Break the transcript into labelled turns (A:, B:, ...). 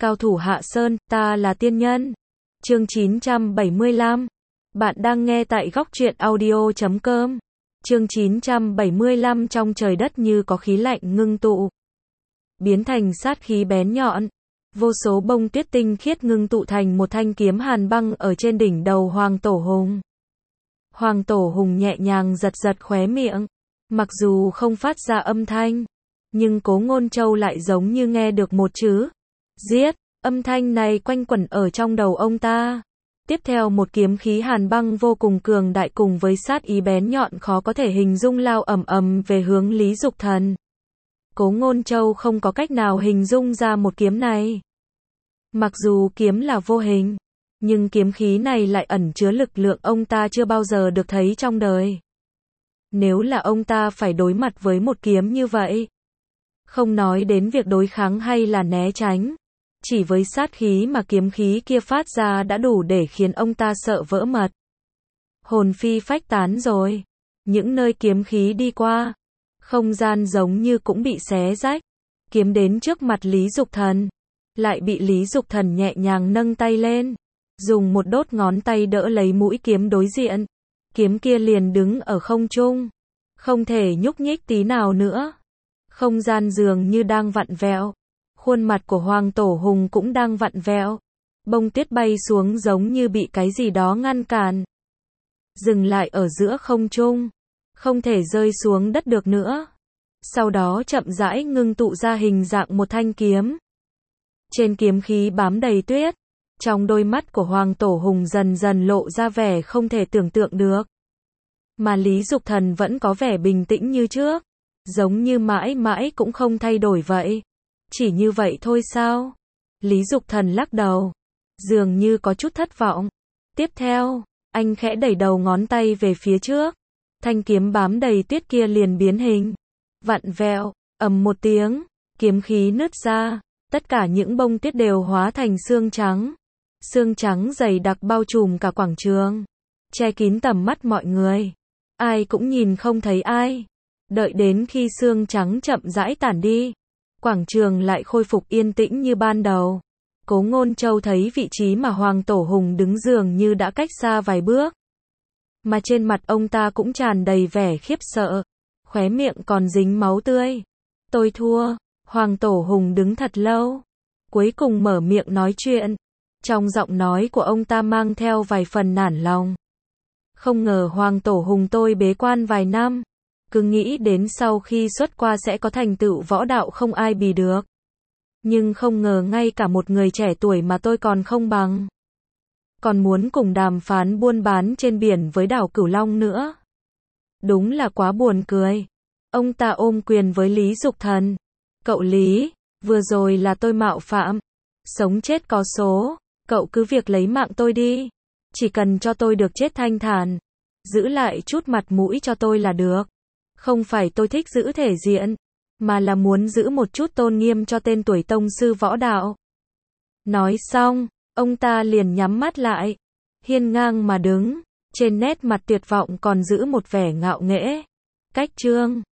A: Cao thủ Hạ Sơn, ta là tiên nhân. Chương 975. Bạn đang nghe tại góc truyện audio.com. Chương 975. Trong trời đất như có khí lạnh ngưng tụ, biến thành sát khí bén nhọn. Vô số bông tuyết tinh khiết ngưng tụ thành một thanh kiếm hàn băng ở trên đỉnh đầu Hoàng Tổ Hùng. Hoàng Tổ Hùng nhẹ nhàng giật giật khóe miệng. Mặc dù không phát ra âm thanh, nhưng Cố Ngôn Châu lại giống như nghe được một chữ giết. Âm thanh này quanh quẩn ở trong đầu ông ta. Tiếp theo một kiếm khí hàn băng vô cùng cường đại cùng với sát ý bén nhọn khó có thể hình dung lao ầm ầm về hướng Lý Dục Thần. Cố Ngôn Châu không có cách nào hình dung ra một kiếm này. Mặc dù kiếm là vô hình, nhưng kiếm khí này lại ẩn chứa lực lượng ông ta chưa bao giờ được thấy trong đời. Nếu là ông ta phải đối mặt với một kiếm như vậy, không nói đến việc đối kháng hay là né tránh, chỉ với sát khí mà kiếm khí kia phát ra đã đủ để khiến ông ta sợ vỡ mật. Hồn phi phách tán rồi. Những nơi kiếm khí đi qua, không gian giống như cũng bị xé rách. Kiếm đến trước mặt Lý Dục Thần, lại bị Lý Dục Thần nhẹ nhàng nâng tay lên, dùng một đốt ngón tay đỡ lấy mũi kiếm đối diện. Kiếm kia liền đứng ở không trung, không thể nhúc nhích tí nào nữa. Không gian dường như đang vặn vẹo. Khuôn mặt của Hoàng Tổ Hùng cũng đang vặn vẹo. Bông tuyết bay xuống giống như bị cái gì đó ngăn cản. Dừng lại ở giữa không trung, không thể rơi xuống đất được nữa. Sau đó chậm rãi ngưng tụ ra hình dạng một thanh kiếm. Trên kiếm khí bám đầy tuyết. Trong đôi mắt của Hoàng Tổ Hùng dần dần lộ ra vẻ không thể tưởng tượng được. Mà Lý Dục Thần vẫn có vẻ bình tĩnh như trước, giống như mãi mãi cũng không thay đổi vậy. Chỉ như vậy thôi sao? Lý Dục Thần lắc đầu, dường như có chút thất vọng. Tiếp theo, anh khẽ đẩy đầu ngón tay về phía trước. Thanh kiếm bám đầy tuyết kia liền biến hình, vặn vẹo, ầm một tiếng, kiếm khí nứt ra, tất cả những bông tuyết đều hóa thành xương trắng. Xương trắng dày đặc bao trùm cả quảng trường, che kín tầm mắt mọi người. Ai cũng nhìn không thấy ai. Đợi đến khi xương trắng chậm rãi tản đi, quảng trường lại khôi phục yên tĩnh như ban đầu. Cố Ngôn Châu thấy vị trí mà Hoàng Tổ Hùng đứng dường như đã cách xa vài bước. Mà trên mặt ông ta cũng tràn đầy vẻ khiếp sợ, khóe miệng còn dính máu tươi. Tôi thua. Hoàng Tổ Hùng đứng thật lâu, cuối cùng mở miệng nói chuyện. Trong giọng nói của ông ta mang theo vài phần nản lòng. Không ngờ Hoàng Tổ Hùng tôi bế quan vài năm, cứ nghĩ đến sau khi xuất qua sẽ có thành tựu võ đạo không ai bì được. Nhưng không ngờ ngay cả một người trẻ tuổi mà tôi còn không bằng. Còn muốn cùng đàm phán buôn bán trên biển với đảo Cửu Long nữa. Đúng là quá buồn cười. Ông ta ôm quyền với Lý Dục Thần. Cậu Lý, vừa rồi là tôi mạo phạm. Sống chết có số, cậu cứ việc lấy mạng tôi đi. Chỉ cần cho tôi được chết thanh thản, giữ lại chút mặt mũi cho tôi là được. Không phải tôi thích giữ thể diện, mà là muốn giữ một chút tôn nghiêm cho tên tuổi tông sư võ đạo. Nói xong, ông ta liền nhắm mắt lại, hiên ngang mà đứng, trên nét mặt tuyệt vọng còn giữ một vẻ ngạo nghễ. Cách chương